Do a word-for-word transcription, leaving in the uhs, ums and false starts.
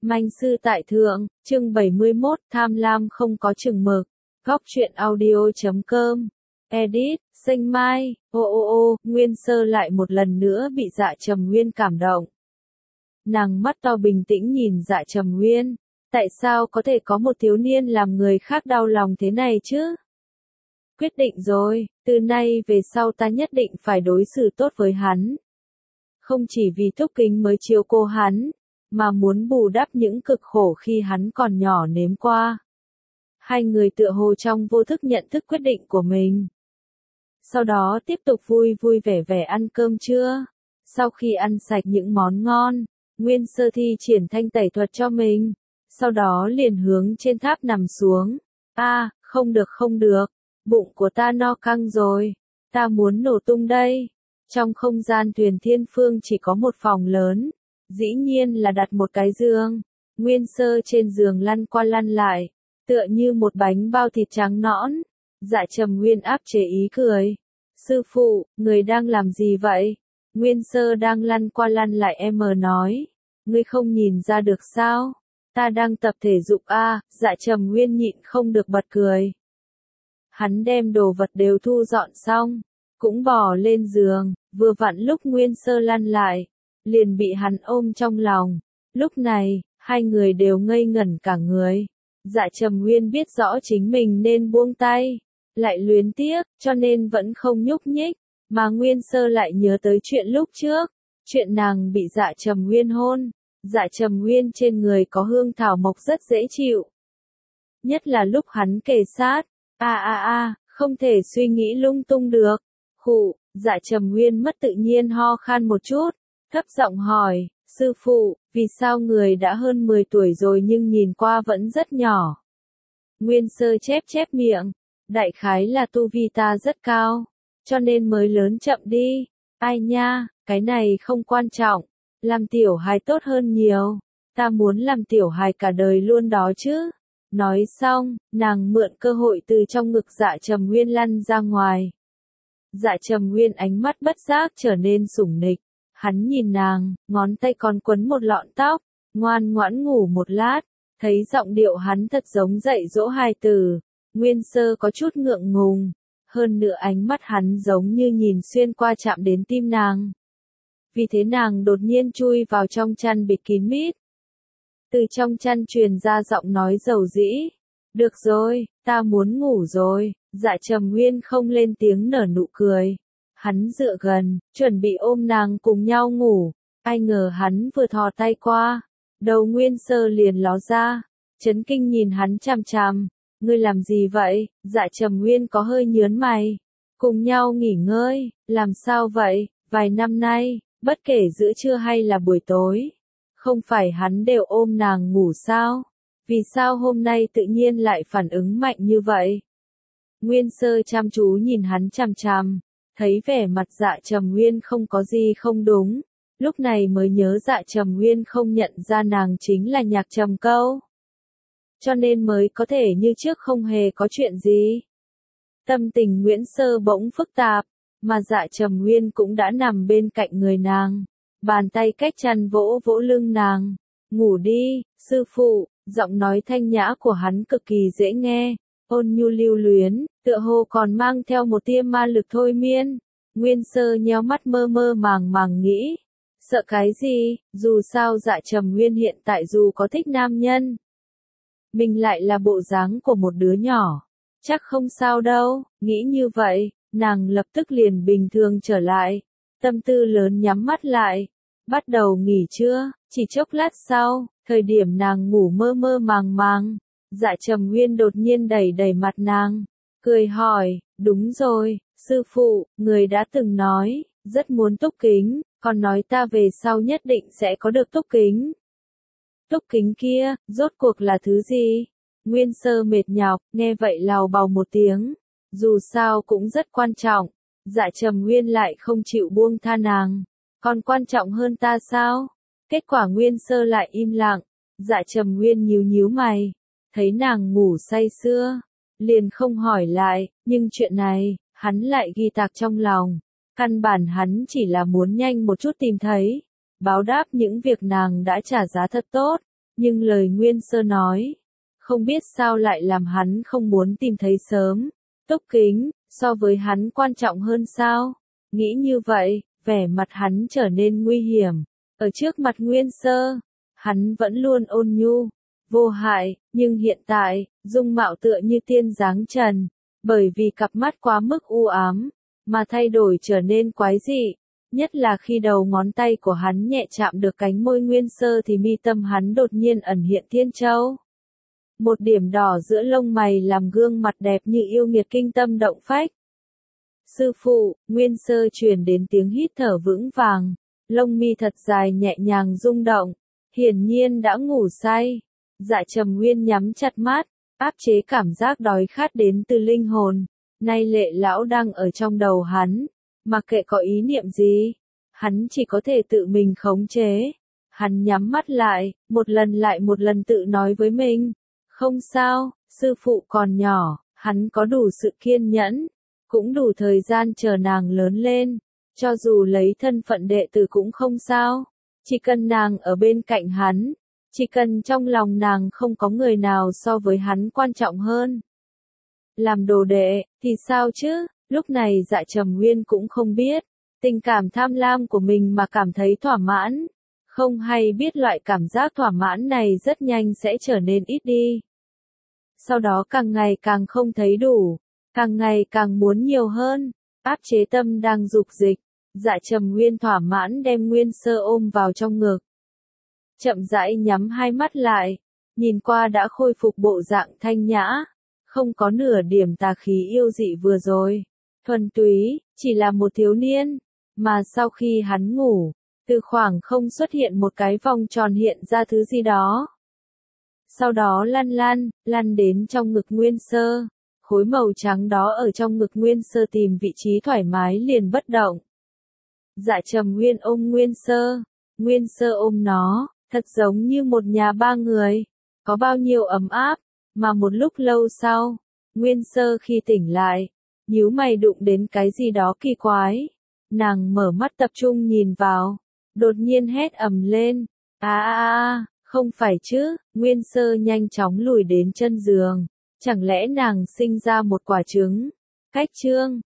Manh sư tại thượng, chương bảy mươi mốt, tham lam không có chừng mực. Góc truyện audio chấm com. Edit, Sinh Mai, ô ô ô, Nguyên Sơ lại một lần nữa bị Dạ Trầm Nguyên cảm động. Nàng mắt to bình tĩnh nhìn Dạ Trầm Nguyên. Tại sao có thể có một thiếu niên làm người khác đau lòng thế này chứ? Quyết định rồi, từ nay về sau ta nhất định phải đối xử tốt với hắn. Không chỉ vì Thúc Kính mới chiếu cô hắn, mà muốn bù đắp những cực khổ khi hắn còn nhỏ nếm qua. Hai người tựa hồ trong vô thức nhận thức quyết định của mình. Sau đó tiếp tục vui vui vẻ vẻ ăn cơm trưa. Sau khi ăn sạch những món ngon, Nguyên Sơ thi triển thanh tẩy thuật cho mình. Sau đó liền hướng trên tháp nằm xuống. A, à, không được không được, bụng của ta no căng rồi, ta muốn nổ tung đây. Trong không gian thuyền thiên phương chỉ có một phòng lớn, dĩ nhiên là đặt một cái giường. Nguyên Sơ trên giường lăn qua lăn lại, tựa như một bánh bao thịt trắng nõn. Dạ Trầm Nguyên áp chế ý cười. Sư phụ, người đang làm gì vậy? Nguyên Sơ đang lăn qua lăn lại em mờ nói. Ngươi không nhìn ra được sao? Ta đang tập thể dục a. À, Dạ Trầm Nguyên nhịn không được bật cười. Hắn đem đồ vật đều thu dọn xong, cũng bò lên giường, vừa vặn lúc Nguyên Sơ lăn lại, liền bị hắn ôm trong lòng. Lúc này, hai người đều ngây ngẩn cả người. Dạ Trầm Nguyên biết rõ chính mình nên buông tay, lại luyến tiếc, cho nên vẫn không nhúc nhích, mà Nguyên Sơ lại nhớ tới chuyện lúc trước, chuyện nàng bị Dạ Trầm Nguyên hôn. Dạ Trầm Nguyên trên người có hương thảo mộc rất dễ chịu. Nhất là lúc hắn kề sát, a a a, không thể suy nghĩ lung tung được. Khụ, Dạ Trầm Nguyên mất tự nhiên ho khan một chút, thấp giọng hỏi, sư phụ, vì sao người đã hơn mười tuổi rồi nhưng nhìn qua vẫn rất nhỏ? Nguyên Sơ chép chép miệng, đại khái là tu vi ta rất cao, cho nên mới lớn chậm đi. Ai nha, cái này không quan trọng, làm tiểu hài tốt hơn nhiều, ta muốn làm tiểu hài cả đời luôn đó chứ. Nói xong, nàng mượn cơ hội từ trong ngực Dạ Trầm Nguyên lăn ra ngoài. Dạ Trầm Nguyên ánh mắt bất giác trở nên sủng nịch. Hắn nhìn nàng, ngón tay còn quấn một lọn tóc, ngoan ngoãn ngủ một lát. Thấy giọng điệu hắn thật giống dạy dỗ hài tử. Nguyên Sơ có chút ngượng ngùng. Hơn nữa ánh mắt hắn giống như nhìn xuyên qua chạm đến tim nàng. Vì thế nàng đột nhiên chui vào trong chăn bịt kín mít. Từ trong chăn truyền ra giọng nói dầu dĩ. Được rồi, ta muốn ngủ rồi. Dạ Trầm Nguyên không lên tiếng nở nụ cười. Hắn dựa gần, chuẩn bị ôm nàng cùng nhau ngủ. Ai ngờ hắn vừa thò tay qua, đầu Nguyên Sơ liền ló ra. Chấn kinh nhìn hắn chằm chằm. Ngươi làm gì vậy? Dạ Trầm Nguyên có hơi nhớn mày. Cùng nhau nghỉ ngơi, làm sao vậy? Vài năm nay, bất kể giữa trưa hay là buổi tối, không phải hắn đều ôm nàng ngủ sao? Vì sao hôm nay tự nhiên lại phản ứng mạnh như vậy? Nguyên Sơ chăm chú nhìn hắn chằm chằm, thấy vẻ mặt Dạ Trầm Nguyên không có gì không đúng, lúc này mới nhớ Dạ Trầm Nguyên không nhận ra nàng chính là Nhạc Trầm Câu. Cho nên mới có thể như trước không hề có chuyện gì. Tâm tình Nguyễn Sơ bỗng phức tạp, mà Dạ Trầm Nguyên cũng đã nằm bên cạnh người nàng. Bàn tay cách chăn vỗ vỗ lưng nàng. Ngủ đi, sư phụ, giọng nói thanh nhã của hắn cực kỳ dễ nghe, ôn nhu lưu luyến, tựa hồ còn mang theo một tia ma lực thôi miên. Nguyên Sơ nheo mắt mơ mơ màng màng nghĩ. Sợ cái gì, dù sao Dạ Trầm Nguyên hiện tại dù có thích nam nhân, mình lại là bộ dáng của một đứa nhỏ. Chắc không sao đâu, nghĩ như vậy, nàng lập tức liền bình thường trở lại. Tâm tư lớn nhắm mắt lại. Bắt đầu nghỉ trưa, chỉ chốc lát sau, thời điểm nàng ngủ mơ mơ màng màng. Dạ Trầm Nguyên đột nhiên đẩy đẩy mặt nàng, cười hỏi, đúng rồi, sư phụ, người đã từng nói, rất muốn túc kính, còn nói ta về sau nhất định sẽ có được túc kính. Túc kính kia, rốt cuộc là thứ gì? Nguyên Sơ mệt nhọc, nghe vậy lào bào một tiếng. Dù sao cũng rất quan trọng. Dạ Trầm Nguyên lại không chịu buông tha nàng. Còn quan trọng hơn ta sao? Kết quả Nguyên Sơ lại im lặng. Dạ Trầm Nguyên nhíu nhíu mày. Thấy nàng ngủ say sưa, liền không hỏi lại. Nhưng chuyện này, hắn lại ghi tạc trong lòng. Căn bản hắn chỉ là muốn nhanh một chút tìm thấy, báo đáp những việc nàng đã trả giá thật tốt. Nhưng lời Nguyên Sơ nói, không biết sao lại làm hắn không muốn tìm thấy sớm. Túc Kính, so với hắn quan trọng hơn sao? Nghĩ như vậy, vẻ mặt hắn trở nên nguy hiểm. Ở trước mặt Nguyên Sơ, hắn vẫn luôn ôn nhu, vô hại, nhưng hiện tại, dung mạo tựa như tiên dáng trần, bởi vì cặp mắt quá mức u ám, mà thay đổi trở nên quái dị. Nhất là khi đầu ngón tay của hắn nhẹ chạm được cánh môi Nguyên Sơ thì mi tâm hắn đột nhiên ẩn hiện thiên châu. Một điểm đỏ giữa lông mày làm gương mặt đẹp như yêu nghiệt kinh tâm động phách. Sư phụ, Nguyên Sơ truyền đến tiếng hít thở vững vàng, lông mi thật dài nhẹ nhàng rung động, hiển nhiên đã ngủ say. Dạ Trầm Nguyên nhắm chặt mắt, áp chế cảm giác đói khát đến từ linh hồn. Nay Lệ lão đang ở trong đầu hắn, mặc kệ có ý niệm gì, hắn chỉ có thể tự mình khống chế. Hắn nhắm mắt lại, một lần lại một lần tự nói với mình, không sao, sư phụ còn nhỏ, hắn có đủ sự kiên nhẫn, cũng đủ thời gian chờ nàng lớn lên, cho dù lấy thân phận đệ tử cũng không sao, chỉ cần nàng ở bên cạnh hắn, chỉ cần trong lòng nàng không có người nào so với hắn quan trọng hơn. Làm đồ đệ, thì sao chứ, lúc này Dạ Trầm Nguyên cũng không biết, tình cảm tham lam của mình mà cảm thấy thỏa mãn, không hay biết loại cảm giác thỏa mãn này rất nhanh sẽ trở nên ít đi. Sau đó càng ngày càng không thấy đủ, càng ngày càng muốn nhiều hơn, áp chế tâm đang dục dịch, Dạ Trầm Nguyên thỏa mãn đem Nguyên Sơ ôm vào trong ngực. Chậm rãi nhắm hai mắt lại, nhìn qua đã khôi phục bộ dạng thanh nhã, không có nửa điểm tà khí yêu dị vừa rồi, thuần túy, chỉ là một thiếu niên, mà sau khi hắn ngủ, từ khoảng không xuất hiện một cái vòng tròn hiện ra thứ gì đó. Sau đó lăn lăn, lăn đến trong ngực Nguyên Sơ, khối màu trắng đó ở trong ngực Nguyên Sơ tìm vị trí thoải mái liền bất động. Dạ Trầm Nguyên ôm Nguyên Sơ, Nguyên Sơ ôm nó, thật giống như một nhà ba người, có bao nhiêu ấm áp, mà một lúc lâu sau, Nguyên Sơ khi tỉnh lại, nhíu mày đụng đến cái gì đó kỳ quái, nàng mở mắt tập trung nhìn vào, đột nhiên hét ầm lên, a a a, không phải chứ, Nguyên Sơ nhanh chóng lùi đến chân giường, chẳng lẽ nàng sinh ra một quả trứng, cách trương,